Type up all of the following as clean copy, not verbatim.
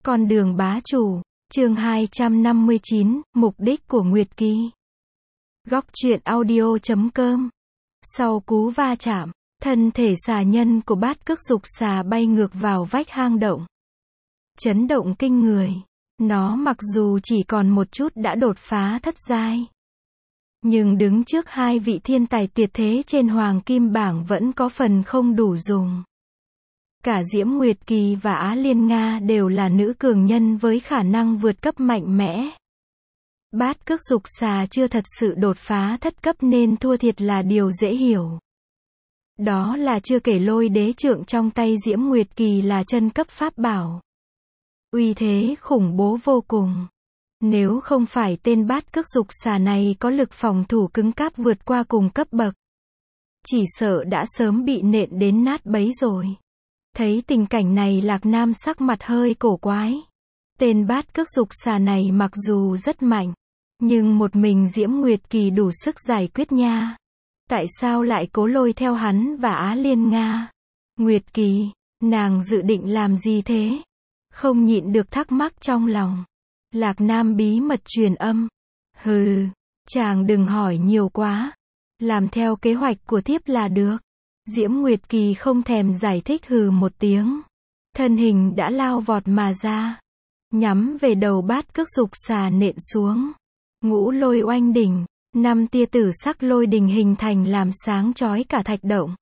Con đường bá chủ, chương 259, mục đích của Nguyệt Kỳ. Góc truyện audio.com. Sau cú va chạm, thân thể xà nhân của bát cước dục xà bay ngược vào vách hang động. Chấn động kinh người. Nó mặc dù chỉ còn một chút đã đột phá thất giai, nhưng đứng trước hai vị thiên tài tuyệt thế trên hoàng kim bảng vẫn có phần không đủ dùng. Cả Diễm Nguyệt Kỳ và Á Liên Nga đều là nữ cường nhân với khả năng vượt cấp mạnh mẽ. Bát cước dục xà chưa thật sự đột phá thất cấp nên thua thiệt là điều dễ hiểu. Đó là chưa kể lôi đế trượng trong tay Diễm Nguyệt Kỳ là chân cấp pháp bảo. Uy thế khủng bố vô cùng. Nếu không phải tên bát cước dục xà này có lực phòng thủ cứng cáp vượt qua cùng cấp bậc, chỉ sợ đã sớm bị nện đến nát bấy rồi. Thấy tình cảnh này, Lạc Nam sắc mặt hơi cổ quái. Tên bát cước dục xà này mặc dù rất mạnh, nhưng một mình Diễm Nguyệt Kỳ đủ sức giải quyết nha. Tại sao lại cố lôi theo hắn và Á Liên Nga? Nguyệt Kỳ, nàng dự định làm gì thế? Không nhịn được thắc mắc trong lòng. Lạc Nam bí mật truyền âm. Hừ, chàng đừng hỏi nhiều quá. Làm theo kế hoạch của thiếp là được. Diễm Nguyệt Kỳ không thèm giải thích, hừ một tiếng. Thân hình đã lao vọt mà ra, nhắm về đầu bát cước dục xà nện xuống. Ngũ lôi oanh đỉnh, 5 tia tử sắc lôi đình hình thành làm sáng chói cả thạch động.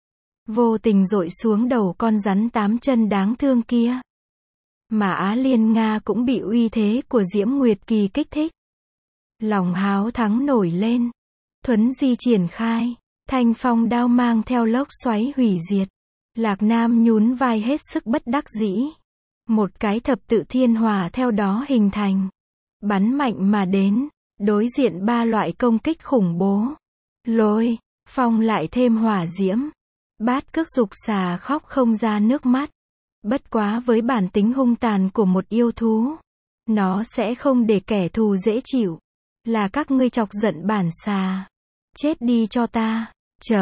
Vô tình dội xuống đầu con rắn 8 chân đáng thương kia. Mà Á Liên Nga cũng bị uy thế của Diễm Nguyệt Kỳ kích thích. Lòng háo thắng nổi lên. Thuấn di triển khai. Thanh phong đao mang theo lốc xoáy hủy diệt. Lạc Nam nhún vai hết sức bất đắc dĩ. Một cái thập tự thiên hỏa theo đó hình thành. Bắn mạnh mà đến. Đối diện 3 loại công kích khủng bố. Lôi, phong lại thêm hỏa diễm. Bát cước dục xà khóc không ra nước mắt. Bất quá với bản tính hung tàn của một yêu thú, nó sẽ không để kẻ thù dễ chịu. Là các ngươi chọc giận bản xà. Chết đi cho ta.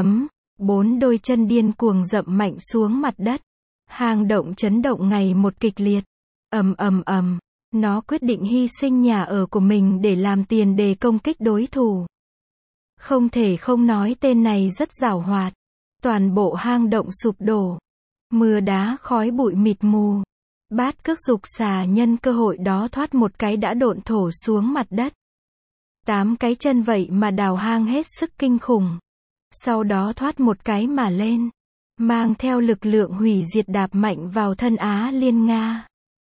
4 đôi chân điên cuồng dậm mạnh xuống mặt đất. Hang động chấn động ngày một kịch liệt. Ầm ầm ầm. Nó quyết định hy sinh nhà ở của mình để làm tiền đề công kích đối thủ. Không thể không nói tên này rất giàu hoạt. Toàn bộ hang động sụp đổ. Mưa đá khói bụi mịt mù. Bát cước dục xà nhân cơ hội đó thoát một cái đã độn thổ xuống mặt đất. 8 cái chân vậy mà đào hang hết sức kinh khủng. Sau đó thoát một cái mà lên. Mang theo lực lượng hủy diệt đạp mạnh vào thân Á Liên Nga.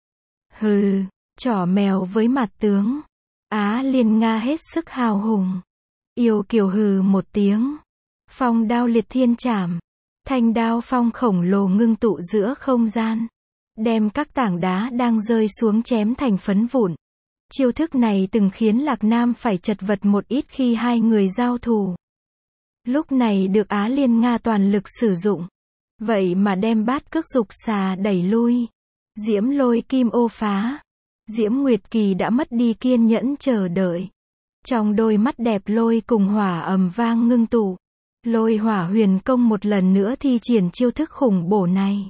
Hừ, chỏ mèo với mặt tướng. Á Liên Nga hết sức hào hùng. Yêu kiều hừ một tiếng. Phong đao liệt thiên trảm. Thanh đao phong khổng lồ ngưng tụ giữa không gian. Đem các tảng đá đang rơi xuống chém thành phấn vụn. Chiêu thức này từng khiến Lạc Nam phải chật vật một ít khi hai người giao thủ. Lúc này được Á Liên Nga toàn lực sử dụng. Vậy mà đem bát cước dục xà đẩy lui. Diễm lôi kim ô phá. Diễm Nguyệt Kỳ đã mất đi kiên nhẫn chờ đợi. Trong đôi mắt đẹp lôi cùng hỏa ầm vang ngưng tụ. Lôi hỏa huyền công một lần nữa thi triển chiêu thức khủng bổ này.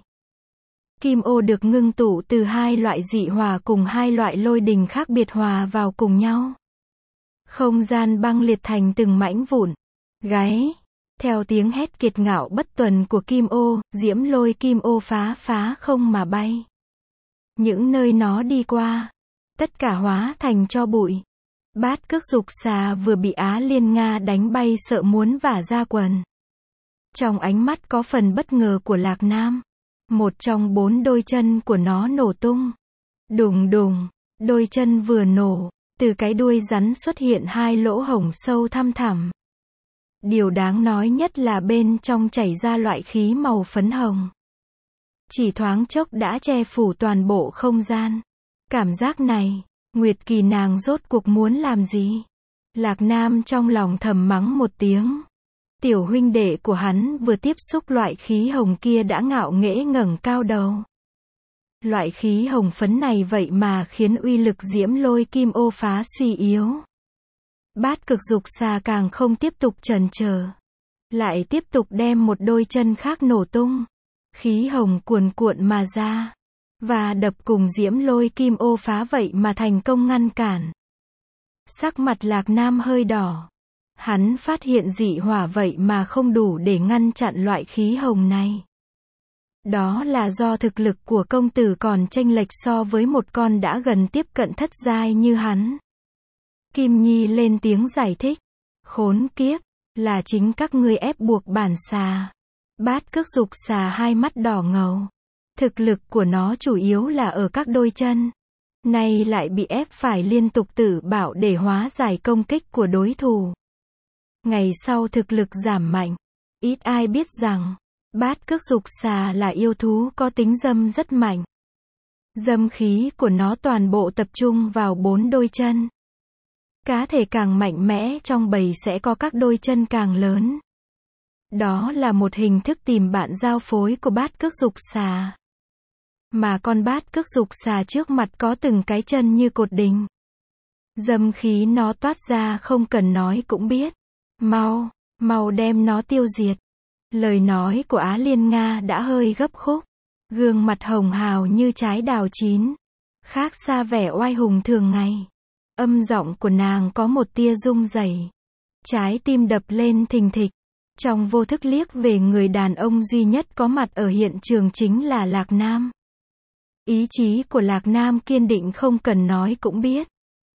Kim ô được ngưng tụ từ 2 loại dị hỏa cùng 2 loại lôi đình khác biệt hòa vào cùng nhau. Không gian băng liệt thành từng mảnh vụn. Gáy. Theo tiếng hét kiệt ngạo bất tuần của kim ô, diễm lôi kim ô phá không mà bay. Những nơi nó đi qua, tất cả hóa thành tro bụi. Bát cước dục xà vừa bị Á Liên Nga đánh bay sợ muốn vả ra quần. Trong ánh mắt có phần bất ngờ của Lạc Nam. Một trong 4 đôi chân của nó nổ tung. Đùng đùng, đôi chân vừa nổ, từ cái đuôi rắn xuất hiện 2 lỗ hổng sâu thăm thẳm. Điều đáng nói nhất là bên trong chảy ra loại khí màu phấn hồng. Chỉ thoáng chốc đã che phủ toàn bộ không gian. Cảm giác này, Nguyệt Kỳ nàng rốt cuộc muốn làm gì? Lạc Nam trong lòng thầm mắng một tiếng. Tiểu huynh đệ của hắn vừa tiếp xúc loại khí hồng kia đã ngạo nghễ ngẩng cao đầu. Loại khí hồng phấn này vậy mà khiến uy lực diễm lôi kim ô phá suy yếu. Bát cực dục xà càng không tiếp tục chần chờ. Lại tiếp tục đem một đôi chân khác nổ tung. Khí hồng cuồn cuộn mà ra. và đập cùng Diễm Lôi Kim Ô phá vậy mà thành công ngăn cản. Sắc mặt Lạc Nam hơi đỏ. Hắn phát hiện dị hỏa vậy mà không đủ để ngăn chặn loại khí hồng này. Đó là do thực lực của công tử còn chênh lệch so với một con đã gần tiếp cận thất giai như hắn. Kim Nhi lên tiếng giải thích. Khốn kiếp, là chính các ngươi ép buộc bản xà. Bát cước dục xà hai mắt đỏ ngầu. Thực lực của nó chủ yếu là ở các đôi chân. Nay lại bị ép phải liên tục tự bạo để hóa giải công kích của đối thủ. Ngày sau thực lực giảm mạnh. Ít ai biết rằng, bát cước dục xà là yêu thú có tính dâm rất mạnh. Dâm khí của nó toàn bộ tập trung vào 4 đôi chân. Cá thể càng mạnh mẽ trong bầy sẽ có các đôi chân càng lớn. Đó là một hình thức tìm bạn giao phối của bát cước dục xà. Mà con bát cước dục xà trước mặt có từng cái chân như cột đình. Dâm khí nó toát ra không cần nói cũng biết. Mau, mau đem nó tiêu diệt. Lời nói của Á Liên Nga đã hơi gấp khúc. Gương mặt hồng hào như trái đào chín. Khác xa vẻ oai hùng thường ngày. Âm giọng của nàng có một tia rung rẩy. Trái tim đập lên thình thịch. Trong vô thức liếc về người đàn ông duy nhất có mặt ở hiện trường chính là Lạc Nam. Ý chí của Lạc Nam kiên định không cần nói cũng biết.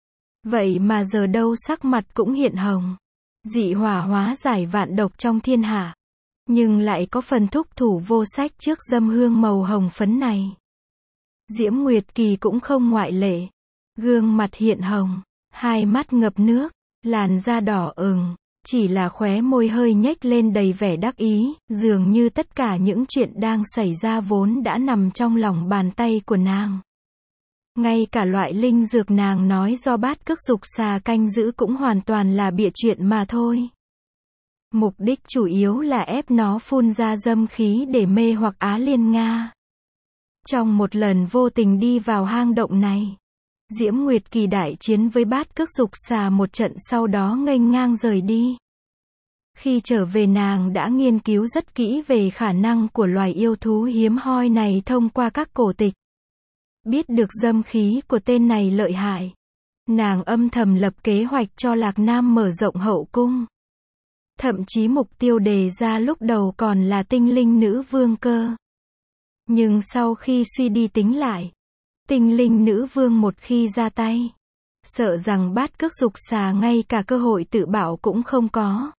Vậy mà giờ đâu sắc mặt cũng hiện hồng. Dị hỏa hóa giải vạn độc trong thiên hạ. Nhưng lại có phần thúc thủ vô sách trước dâm hương màu hồng phấn này. Diễm Nguyệt Kỳ cũng không ngoại lệ. Gương mặt hiện hồng, hai mắt ngập nước, làn da đỏ ửng, chỉ là khóe môi hơi nhếch lên đầy vẻ đắc ý, dường như tất cả những chuyện đang xảy ra vốn đã nằm trong lòng bàn tay của nàng. Ngay cả loại linh dược nàng nói do bát cước dục xà canh giữ cũng hoàn toàn là bịa chuyện mà thôi. Mục đích chủ yếu là ép nó phun ra dâm khí để mê hoặc Á Liên Nga. Trong một lần vô tình đi vào hang động này, Diễm Nguyệt Kỳ đại chiến với bát cước dục xà một trận sau đó nghênh ngang rời đi. Khi trở về nàng đã nghiên cứu rất kỹ về khả năng của loài yêu thú hiếm hoi này thông qua các cổ tịch. Biết được dâm khí của tên này lợi hại. Nàng âm thầm lập kế hoạch cho Lạc Nam mở rộng hậu cung. Thậm chí mục tiêu đề ra lúc đầu còn là tinh linh nữ vương cơ. Nhưng sau khi suy đi tính lại, tinh linh nữ vương một khi ra tay, sợ rằng bát cước dục xà ngay cả cơ hội tự bảo cũng không có.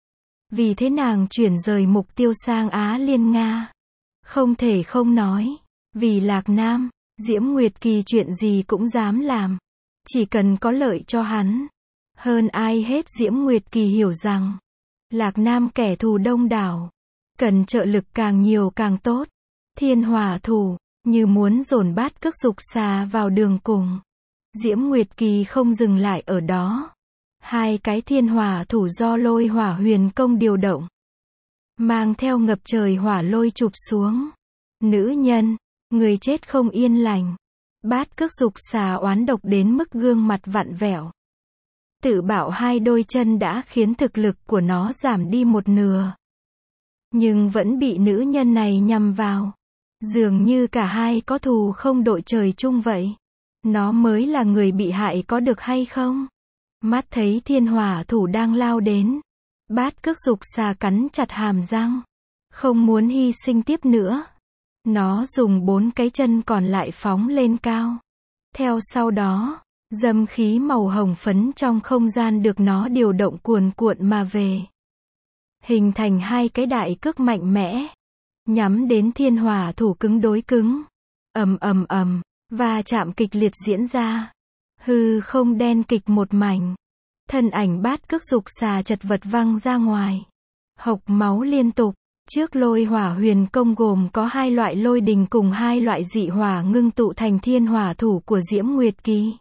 Vì thế nàng chuyển rời mục tiêu sang Á Liên Nga. Không thể không nói, vì Lạc Nam, Diễm Nguyệt Kỳ chuyện gì cũng dám làm. Chỉ cần có lợi cho hắn. Hơn ai hết Diễm Nguyệt Kỳ hiểu rằng, Lạc Nam kẻ thù đông đảo, cần trợ lực càng nhiều càng tốt. Thiên hỏa thủ, như muốn dồn bát cước dục xà vào đường cùng. Diễm Nguyệt Kỳ không dừng lại ở đó. Hai cái thiên hỏa thủ do Lôi Hỏa Huyền Công điều động, mang theo ngập trời hỏa lôi chụp xuống. Nữ nhân, người chết không yên lành. Bát cước dục xà oán độc đến mức gương mặt vặn vẹo. Tự bảo hai đôi chân đã khiến thực lực của nó giảm đi một nửa. Nhưng vẫn bị nữ nhân này nhằm vào. Dường như cả hai có thù không đội trời chung vậy. Nó mới là người bị hại có được hay không? Mắt thấy thiên hỏa thủ đang lao đến. Bát cước dục xà cắn chặt hàm răng. Không muốn hy sinh tiếp nữa. Nó dùng 4 cái chân còn lại phóng lên cao. Theo sau đó, dâm khí màu hồng phấn trong không gian được nó điều động cuồn cuộn mà về. Hình thành hai cái đại cước mạnh mẽ. Nhắm đến thiên hỏa thủ cứng đối cứng. Ầm ầm ầm, và chạm kịch liệt diễn ra. Hư không đen kịch một mảnh. Thân ảnh bát cước dục xà chật vật văng ra ngoài. Hộc máu liên tục. Trước Lôi Hỏa Huyền Công gồm có 2 loại lôi đình cùng 2 loại dị hỏa ngưng tụ thành thiên hỏa thủ của Diễm Nguyệt Kỳ.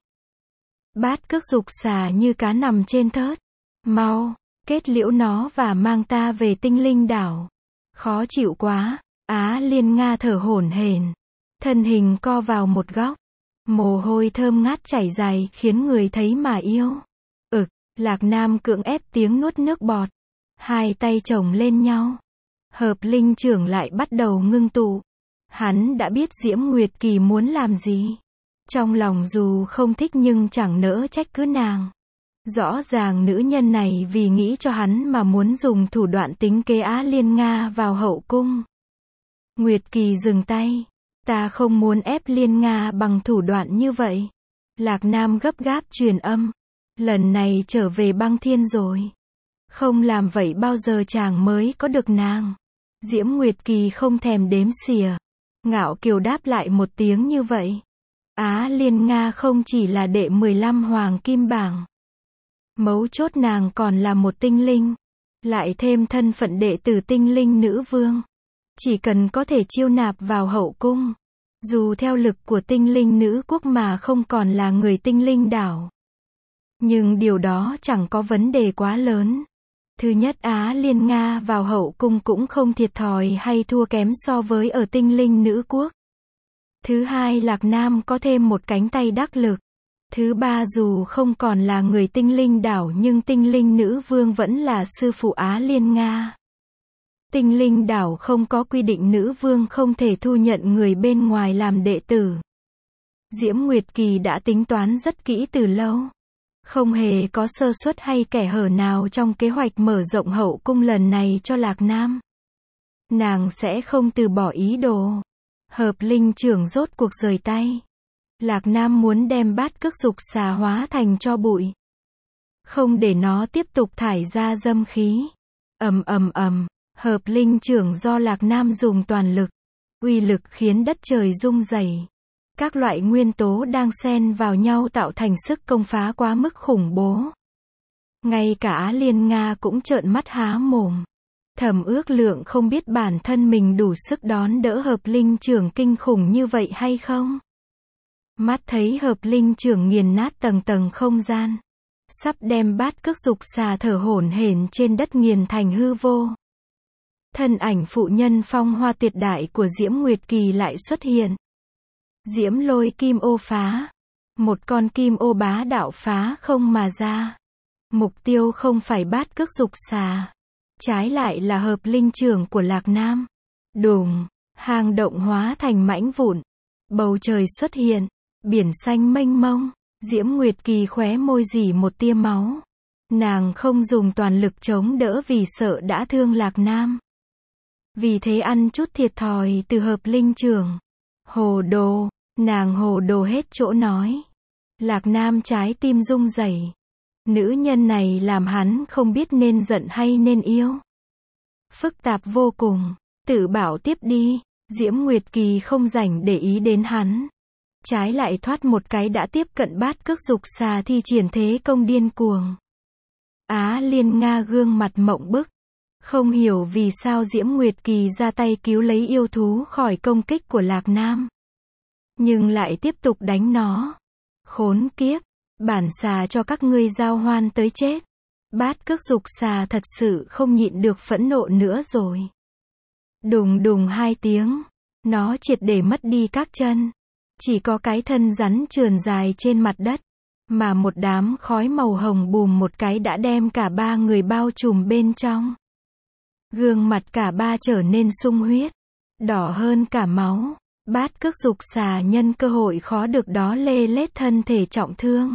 Bát cước dục xà như cá nằm trên thớt. Mau, kết liễu nó và mang ta về Tinh Linh đảo. Khó chịu quá. Á Liên Nga thở hổn hển. Thân hình co vào một góc. Mồ hôi thơm ngát chảy dài khiến người thấy mà yêu. Lạc Nam cưỡng ép tiếng nuốt nước bọt. Hai tay chồng lên nhau. Hợp linh trưởng lại bắt đầu ngưng tụ. Hắn đã biết Diễm Nguyệt Kỳ muốn làm gì. Trong lòng dù không thích nhưng chẳng nỡ trách cứ nàng. Rõ ràng nữ nhân này vì nghĩ cho hắn mà muốn dùng thủ đoạn tính kế Á Liên Nga vào hậu cung. Nguyệt Kỳ dừng tay. Ta không muốn ép Liên Nga bằng thủ đoạn như vậy. Lạc Nam gấp gáp truyền âm. Lần này trở về Băng Thiên rồi. Không làm vậy bao giờ chàng mới có được nàng. Diễm Nguyệt Kỳ không thèm đếm xỉa. Ngạo kiều đáp lại một tiếng như vậy. Á Liên Nga không chỉ là đệ 15 hoàng kim bảng. Mấu chốt nàng còn là một tinh linh. Lại thêm thân phận đệ tử tinh linh nữ vương. Chỉ cần có thể chiêu nạp vào hậu cung. Dù theo lực của tinh linh nữ quốc mà không còn là người tinh linh đảo. Nhưng điều đó chẳng có vấn đề quá lớn. Thứ nhất, Á Liên Nga vào hậu cung cũng không thiệt thòi hay thua kém so với ở tinh linh nữ quốc. Thứ hai, Lạc Nam có thêm một cánh tay đắc lực. Thứ ba, dù không còn là người tinh linh đảo nhưng tinh linh nữ vương vẫn là sư phụ Á Liên Nga. Tinh linh đảo không có quy định nữ vương không thể thu nhận người bên ngoài làm đệ tử. Diễm Nguyệt Kỳ đã tính toán rất kỹ từ lâu. Không hề có sơ suất hay kẻ hở nào trong kế hoạch mở rộng hậu cung lần này cho Lạc Nam. Nàng sẽ không từ bỏ ý đồ. Hợp linh trưởng rốt cuộc rời tay. Lạc Nam muốn đem bát cước dục xà hóa thành tro bụi. Không để nó tiếp tục thải ra dâm khí. Ầm ầm ầm, hợp linh trưởng do Lạc Nam dùng toàn lực. Uy lực khiến đất trời rung rẩy. Các loại nguyên tố đang xen vào nhau tạo thành sức công phá quá mức khủng bố. Ngay cả Á Liên Nga cũng trợn mắt há mồm. Thầm ước lượng không biết bản thân mình đủ sức đón đỡ hợp linh trưởng kinh khủng như vậy hay không. Mắt thấy hợp linh trưởng nghiền nát tầng tầng không gian. Sắp đem bát cước dục xà thở hổn hển trên đất nghiền thành hư vô. Thân ảnh phụ nhân phong hoa tuyệt đại của Diễm Nguyệt Kỳ lại xuất hiện. Diễm lôi kim ô phá. Một con kim ô bá đạo phá không mà ra. Mục tiêu không phải bát cước dục xà. Trái lại là hợp linh trưởng của Lạc Nam. Đùng, hang động hóa thành mảnh vụn. Bầu trời xuất hiện. Biển xanh mênh mông. Diễm Nguyệt Kỳ khóe môi rỉ một tia máu. Nàng không dùng toàn lực chống đỡ vì sợ đã thương Lạc Nam. Vì thế ăn chút thiệt thòi từ hợp linh trưởng. Hồ đồ, nàng hồ đồ hết chỗ nói. Lạc Nam trái tim rung rẩy. Nữ nhân này làm hắn không biết nên giận hay nên yêu. Phức tạp vô cùng. Tự bảo tiếp đi. Diễm Nguyệt Kỳ không rảnh để ý đến hắn. Trái lại thoát một cái đã tiếp cận bát cước dục xà thi triển thế công điên cuồng. Á Liên Nga gương mặt mộng bức. Không hiểu vì sao Diễm Nguyệt Kỳ ra tay cứu lấy yêu thú khỏi công kích của Lạc Nam. Nhưng lại tiếp tục đánh nó. Khốn kiếp, bản xà cho các ngươi giao hoan tới chết. Bát cước dục xà thật sự không nhịn được phẫn nộ nữa rồi. Đùng đùng hai tiếng, nó triệt để mất đi các chân. Chỉ có cái thân rắn trườn dài trên mặt đất. Mà một đám khói màu hồng bùm một cái đã đem cả ba người bao trùm bên trong. Gương mặt cả ba trở nên sung huyết. Đỏ hơn cả máu. Bát cước dục xà nhân cơ hội khó được đó lê lết thân thể trọng thương.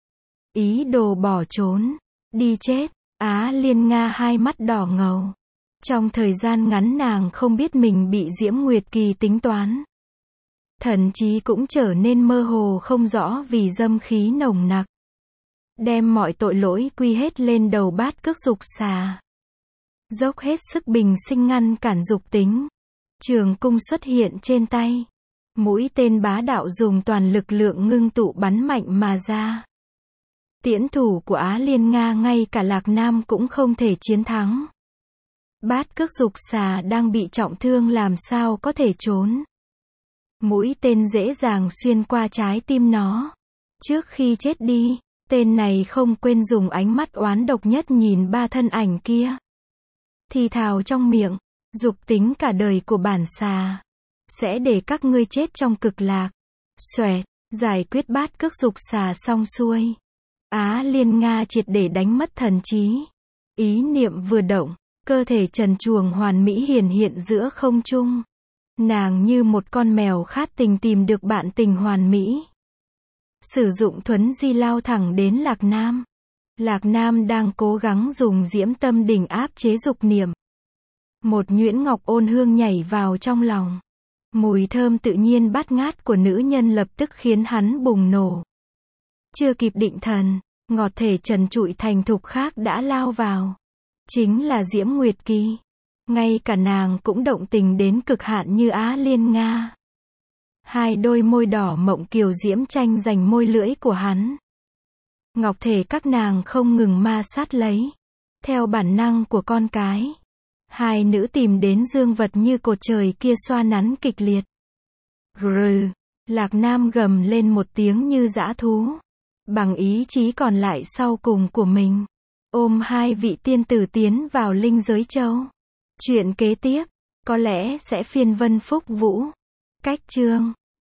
Ý đồ bỏ trốn. Đi chết. Á Liên Nga hai mắt đỏ ngầu. Trong thời gian ngắn nàng không biết mình bị Diễm Nguyệt Kỳ tính toán. Thậm chí cũng trở nên mơ hồ không rõ vì dâm khí nồng nặc. Đem mọi tội lỗi quy hết lên đầu bát cước dục xà. Dốc hết sức bình sinh ngăn cản dục tính. Trường cung xuất hiện trên tay. Mũi tên bá đạo dùng toàn lực lượng ngưng tụ bắn mạnh mà ra. Tiễn thủ của Á Liên Nga ngay cả Lạc Nam cũng không thể chiến thắng. Bát cước dục xà đang bị trọng thương làm sao có thể trốn. Mũi tên dễ dàng xuyên qua trái tim nó. Trước khi chết đi, tên này không quên dùng ánh mắt oán độc nhất nhìn ba thân ảnh kia. Thì thào trong miệng, dục tính cả đời của bản xà. Sẽ để các ngươi chết trong cực lạc. Xoẹt, giải quyết bát cước dục xà xong xuôi. Á Liên Nga triệt để đánh mất thần trí. Ý niệm vừa động, cơ thể trần truồng hoàn mỹ hiển hiện giữa không trung. Nàng như một con mèo khát tình tìm được bạn tình hoàn mỹ. Sử dụng thuấn di lao thẳng đến Lạc Nam. Lạc Nam đang cố gắng dùng diễm tâm đỉnh áp chế dục niệm. Một nhuyễn ngọc ôn hương nhảy vào trong lòng. Mùi thơm tự nhiên bát ngát của nữ nhân lập tức khiến hắn bùng nổ. Chưa kịp định thần, ngọt thể trần trụi thành thục khác đã lao vào. Chính là Diễm Nguyệt Kỳ. Ngay cả nàng cũng động tình đến cực hạn như Á Liên Nga. Hai đôi môi đỏ mộng kiều diễm tranh giành môi lưỡi của hắn. Ngọc thể các nàng không ngừng ma sát lấy. Theo bản năng của con cái, hai nữ tìm đến dương vật như cột trời kia xoa nắn kịch liệt. Rừ, Lạc Nam gầm lên một tiếng như dã thú. Bằng ý chí còn lại sau cùng của mình, ôm hai vị tiên tử tiến vào linh giới châu. Chuyện kế tiếp, có lẽ sẽ phiên vân phúc vũ. Cách chương